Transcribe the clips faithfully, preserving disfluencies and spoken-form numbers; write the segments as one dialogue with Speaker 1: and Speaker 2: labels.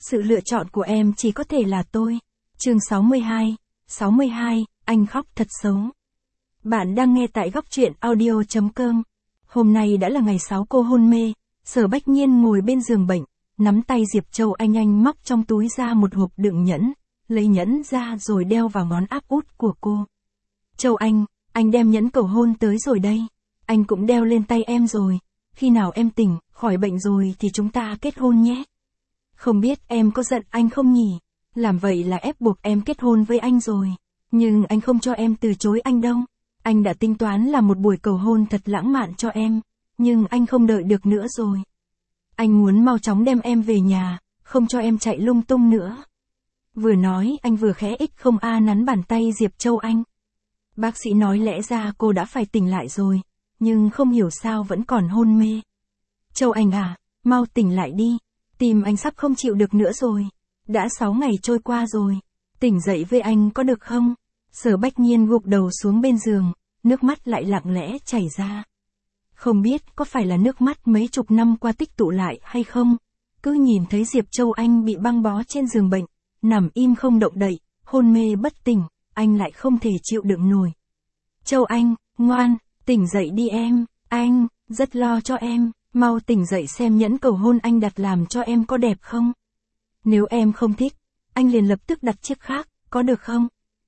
Speaker 1: Sự lựa chọn của em chỉ có thể là tôi. Chương sáu mươi hai, sáu mươi hai, anh khóc thật xấu. Bạn đang nghe tại góc truyện audio chấm com. Hôm nay đã là ngày sáu cô hôn mê, Sở Bách Nhiên ngồi bên giường bệnh, nắm tay Diệp Châu Anh anh móc trong túi ra một hộp đựng nhẫn, lấy nhẫn ra rồi đeo vào ngón áp út của cô. Châu Anh, anh đem nhẫn cầu hôn tới rồi đây. Anh cũng đeo lên tay em rồi. Khi nào em tỉnh, khỏi bệnh rồi thì chúng ta kết hôn nhé. Không biết em có giận anh không nhỉ? Làm vậy là ép buộc em kết hôn với anh rồi. Nhưng anh không cho em từ chối anh đâu. Anh đã tính toán là một buổi cầu hôn thật lãng mạn cho em. Nhưng anh không đợi được nữa rồi. Anh muốn mau chóng đem em về nhà, không cho em chạy lung tung nữa. Vừa nói anh vừa khẽ ích không a nắn bàn tay Diệp Châu Anh. Bác sĩ nói lẽ ra cô đã phải tỉnh lại rồi, nhưng không hiểu sao vẫn còn hôn mê. Châu Anh à, mau tỉnh lại đi. Tim anh sắp không chịu được nữa rồi. Đã sáu ngày trôi qua rồi. Tỉnh dậy với anh có được không? Sở Bách Nhiên gục đầu xuống bên giường, nước mắt lại lặng lẽ chảy ra. Không biết có phải là nước mắt mấy chục năm qua tích tụ lại hay không? Cứ nhìn thấy Diệp Châu Anh bị băng bó trên giường bệnh, nằm im không động đậy, hôn mê bất tỉnh, anh lại không thể chịu đựng nổi. Châu Anh, ngoan, tỉnh dậy đi em, anh, rất lo cho em, mau tỉnh dậy xem nhẫn cầu hôn anh đặt làm cho em có đẹp không? Nếu em không thích, anh liền lập tức đặt chiếc khác, có được không?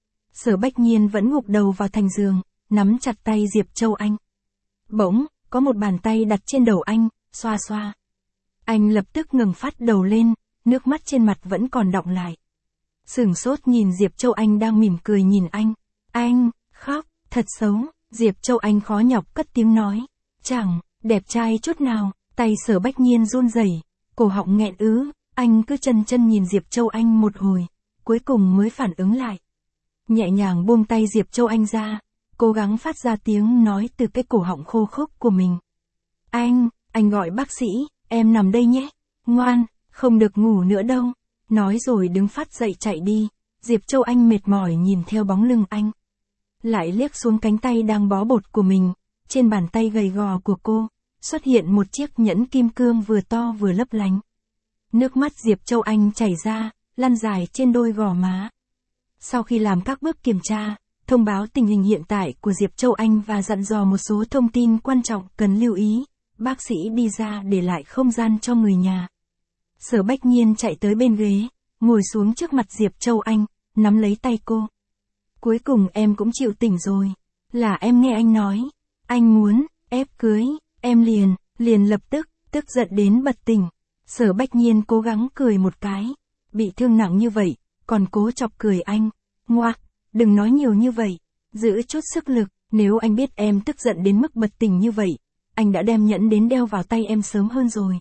Speaker 1: Sở Bách Nhiên vẫn gục đầu vào thành giường, nắm chặt tay Diệp Châu Anh. Bỗng, có một bàn tay đặt trên đầu anh, xoa xoa. Anh lập tức ngẩng phát đầu lên, nước mắt trên mặt vẫn còn đọng lại. Sửng sốt nhìn Diệp Châu Anh đang mỉm cười nhìn anh. Anh, khóc, thật xấu. Diệp Châu Anh khó nhọc cất tiếng nói. Chẳng, đẹp trai chút nào. Tay Sở Bách Nhiên run rẩy, cổ họng nghẹn ứ. Anh cứ chân chân nhìn Diệp Châu Anh một hồi, cuối cùng mới phản ứng lại. Nhẹ nhàng buông tay Diệp Châu Anh ra, cố gắng phát ra tiếng nói từ cái cổ họng khô khốc của mình. Anh, anh gọi bác sĩ, em nằm đây nhé. Ngoan, không được ngủ nữa đâu. Nói rồi đứng phát dậy chạy đi. Diệp Châu Anh mệt mỏi nhìn theo bóng lưng anh. Lại liếc xuống cánh tay đang bó bột của mình. Trên bàn tay gầy gò của cô, xuất hiện một chiếc nhẫn kim cương vừa to vừa lấp lánh. Nước mắt Diệp Châu Anh chảy ra, lăn dài trên đôi gò má. Sau khi làm các bước kiểm tra, thông báo tình hình hiện tại của Diệp Châu Anh và dặn dò một số thông tin quan trọng cần lưu ý, bác sĩ đi ra để lại không gian cho người nhà. Sở Bách Nhiên chạy tới bên ghế, ngồi xuống trước mặt Diệp Châu Anh, nắm lấy tay cô. Cuối cùng em cũng chịu tỉnh rồi. Là em nghe anh nói, anh muốn ép cưới, em liền, liền lập tức, tức giận đến bật tỉnh. Sở Bách Nhiên cố gắng cười một cái. Bị thương nặng như vậy, còn cố chọc cười anh. Ngoạc, đừng nói nhiều như vậy. Giữ chút sức lực, nếu anh biết em tức giận đến mức bật tỉnh như vậy, anh đã đem nhẫn đến đeo vào tay em sớm hơn rồi.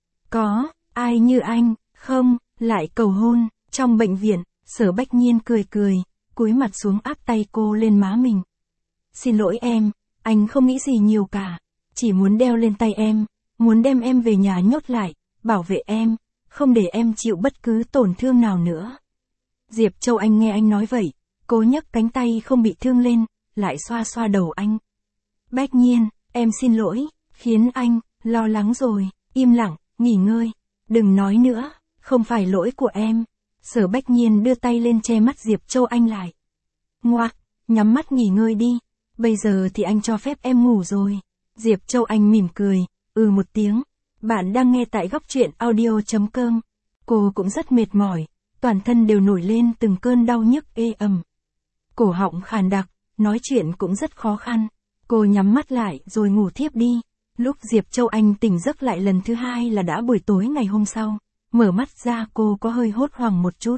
Speaker 1: Có, ai như anh, không, lại cầu hôn. Trong bệnh viện, Sở Bách Nhiên cười cười, cúi mặt xuống áp tay cô lên má mình. Xin lỗi em, anh không nghĩ gì nhiều cả. Chỉ muốn đeo lên tay em, muốn đem em về nhà nhốt lại, bảo vệ em, không để em chịu bất cứ tổn thương nào nữa. Diệp Châu Anh nghe anh nói vậy, cố nhấc cánh tay không bị thương lên, lại xoa xoa đầu anh. Bách Nhiên, em xin lỗi, khiến anh lo lắng rồi, im lặng, nghỉ ngơi, đừng nói nữa, không phải lỗi của em. Sở Bách Nhiên đưa tay lên che mắt Diệp Châu Anh lại. Ngoạc, nhắm mắt nghỉ ngơi đi, bây giờ thì anh cho phép em ngủ rồi. Diệp Châu Anh mỉm cười, ừ một tiếng. Bạn đang nghe tại góc truyện audio chấm com. Cô cũng rất mệt mỏi, toàn thân đều nổi lên từng cơn đau nhức ê ẩm. Cổ họng khàn đặc, nói chuyện cũng rất khó khăn. Cô nhắm mắt lại rồi ngủ thiếp đi. Lúc Diệp Châu Anh tỉnh giấc lại lần thứ hai là đã buổi tối ngày hôm sau. Mở mắt ra cô có hơi hốt hoảng một chút.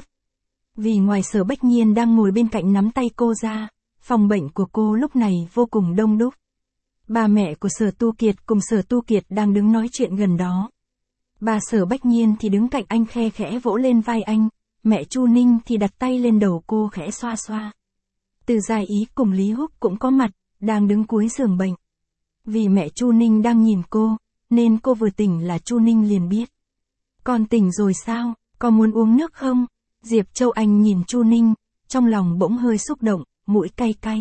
Speaker 1: Vì ngoài Sở Bách Nhiên đang ngồi bên cạnh nắm tay cô ra, phòng bệnh của cô lúc này vô cùng đông đúc. Ba mẹ của Sở Tu Kiệt cùng Sở Tu Kiệt đang đứng nói chuyện gần đó. Bà Sở Bách Nhiên thì đứng cạnh anh khe khẽ vỗ lên vai anh, mẹ Chu Ninh thì đặt tay lên đầu cô khẽ xoa xoa. Từ Gia Ý cùng Lý Húc cũng có mặt, đang đứng cuối giường bệnh. Vì mẹ Chu Ninh đang nhìn cô, nên cô vừa tỉnh là Chu Ninh liền biết. Con tỉnh rồi sao, có muốn uống nước không? Diệp Châu Anh nhìn Chu Ninh, trong lòng bỗng hơi xúc động, mũi cay cay.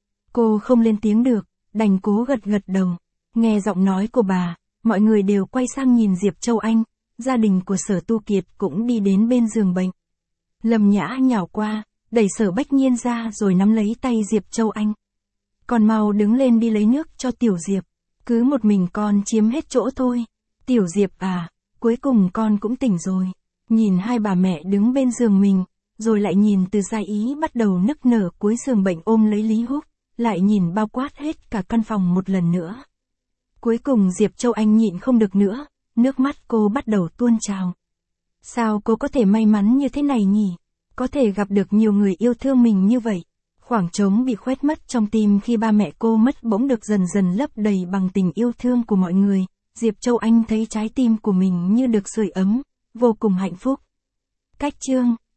Speaker 1: Cô không lên tiếng được, đành cố gật gật đầu. Nghe giọng nói của bà, mọi người đều quay sang nhìn Diệp Châu Anh. gia đình của Sở Tu Kiệt cũng đi đến bên giường bệnh. Lâm Nhã nhào qua, đẩy Sở Bách Nhiên ra rồi nắm lấy tay Diệp Châu Anh. Con mau đứng lên đi lấy nước cho Tiểu Diệp, cứ một mình con chiếm hết chỗ thôi. Tiểu Diệp à, cuối cùng con cũng tỉnh rồi. Nhìn hai bà mẹ đứng bên giường mình, rồi lại nhìn Từ Gia Ý bắt đầu nức nở cuối giường bệnh ôm lấy Lý Húc, lại nhìn bao quát hết cả căn phòng một lần nữa. Cuối cùng Diệp Châu Anh nhịn không được nữa, nước mắt cô bắt đầu tuôn trào. Sao cô có thể may mắn như thế này nhỉ? Có thể gặp được nhiều người yêu thương mình như vậy. Khoảng trống bị khoét mất trong tim khi ba mẹ cô mất bỗng được dần dần lấp đầy bằng tình yêu thương của mọi người. Diệp Châu Anh thấy trái tim của mình như được sưởi ấm, vô cùng hạnh phúc. Cách chương